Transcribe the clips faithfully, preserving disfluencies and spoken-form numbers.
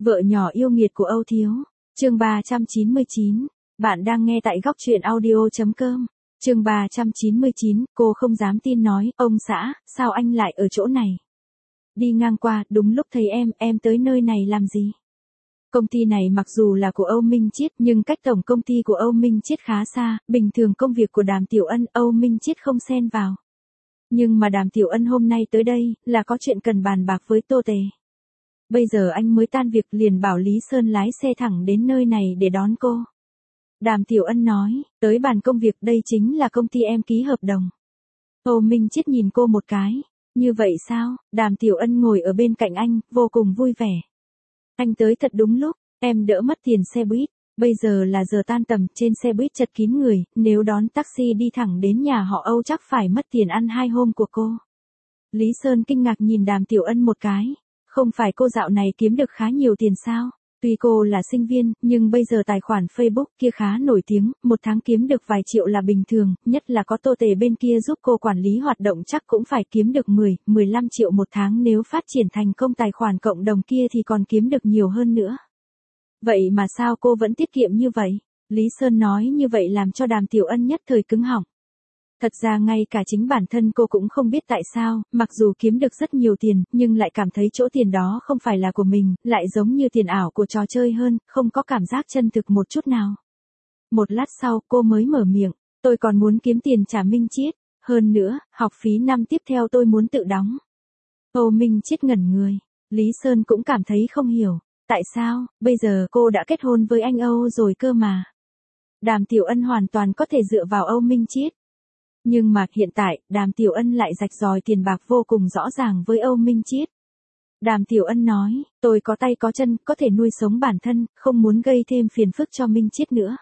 Vợ nhỏ yêu nghiệt của Âu Thiếu. Chương ba trăm chín mươi chín. Bạn đang nghe tại góc truyện audio chấm com. Chương ba trăm chín mươi chín, cô không dám tin nói, ông xã, sao anh lại ở chỗ này? Đi ngang qua, đúng lúc thấy em, em tới nơi này làm gì? Công ty này mặc dù là của Âu Minh Chiết nhưng cách tổng công ty của Âu Minh Chiết khá xa, bình thường công việc của Đàm Tiểu Ân, Âu Minh Chiết không xen vào. Nhưng mà Đàm Tiểu Ân hôm nay tới đây, là có chuyện cần bàn bạc với Tô Tề. Bây giờ anh mới tan việc liền bảo Lý Sơn lái xe thẳng đến nơi này để đón cô. Đàm Tiểu Ân nói, tới bàn công việc đây chính là công ty em ký hợp đồng. Âu Minh Chiết nhìn cô một cái, như vậy sao? Đàm Tiểu Ân ngồi ở bên cạnh anh, vô cùng vui vẻ. Anh tới thật đúng lúc, em đỡ mất tiền xe buýt, bây giờ là giờ tan tầm, trên xe buýt chật kín người, nếu đón taxi đi thẳng đến nhà họ Âu chắc phải mất tiền ăn hai hôm của cô. Lý Sơn kinh ngạc nhìn Đàm Tiểu Ân một cái, không phải cô dạo này kiếm được khá nhiều tiền sao? Tuy cô là sinh viên, nhưng bây giờ tài khoản Facebook kia khá nổi tiếng, một tháng kiếm được vài triệu là bình thường, nhất là có Tô Tề bên kia giúp cô quản lý hoạt động chắc cũng phải kiếm được mười, mười lăm triệu một tháng, nếu phát triển thành công tài khoản cộng đồng kia thì còn kiếm được nhiều hơn nữa. Vậy mà sao cô vẫn tiết kiệm như vậy? Lý Sơn nói như vậy làm cho Đàm Tiểu Ân nhất thời cứng họng. Thật ra ngay cả chính bản thân cô cũng không biết tại sao, mặc dù kiếm được rất nhiều tiền, nhưng lại cảm thấy chỗ tiền đó không phải là của mình, lại giống như tiền ảo của trò chơi hơn, không có cảm giác chân thực một chút nào. Một lát sau, cô mới mở miệng, tôi còn muốn kiếm tiền trả Minh Chiết, hơn nữa, học phí năm tiếp theo tôi muốn tự đóng. Âu Minh Chiết ngẩn người, Lý Sơn cũng cảm thấy không hiểu, tại sao, bây giờ cô đã kết hôn với anh Âu rồi cơ mà. Đàm Tiểu Ân hoàn toàn có thể dựa vào Âu Minh Chiết. Nhưng mà hiện tại, Đàm Tiểu Ân lại rạch ròi tiền bạc vô cùng rõ ràng với Âu Minh Chiết. Đàm Tiểu Ân nói, tôi có tay có chân, có thể nuôi sống bản thân, không muốn gây thêm phiền phức cho Minh Chiết nữa.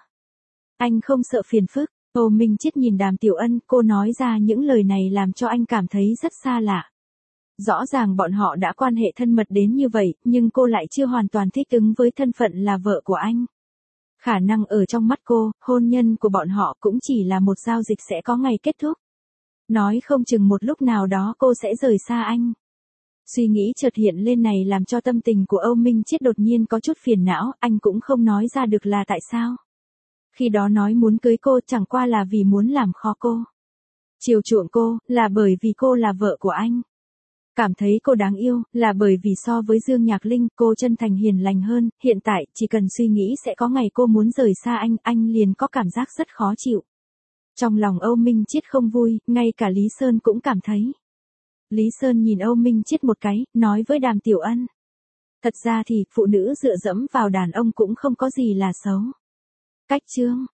Anh không sợ phiền phức? Âu Minh Chiết nhìn Đàm Tiểu Ân, cô nói ra những lời này làm cho anh cảm thấy rất xa lạ. Rõ ràng bọn họ đã quan hệ thân mật đến như vậy, nhưng cô lại chưa hoàn toàn thích ứng với thân phận là vợ của anh. Khả năng ở trong mắt cô, hôn nhân của bọn họ cũng chỉ là một giao dịch sẽ có ngày kết thúc. Nói không chừng một lúc nào đó cô sẽ rời xa anh. Suy nghĩ chợt hiện lên này làm cho tâm tình của Âu Minh Chiết đột nhiên có chút phiền não, anh cũng không nói ra được là tại sao. Khi đó nói muốn cưới cô chẳng qua là vì muốn làm khó cô. Chiều chuộng cô, là bởi vì cô là vợ của anh. Cảm thấy cô đáng yêu, là bởi vì so với Dương Nhạc Linh, cô chân thành hiền lành hơn, hiện tại, chỉ cần suy nghĩ sẽ có ngày cô muốn rời xa anh, anh liền có cảm giác rất khó chịu. Trong lòng Âu Minh Chiết không vui, ngay cả Lý Sơn cũng cảm thấy. Lý Sơn nhìn Âu Minh Chiết một cái, nói với Đàm Tiểu Ân. Thật ra thì, phụ nữ dựa dẫm vào đàn ông cũng không có gì là xấu. Cách chương.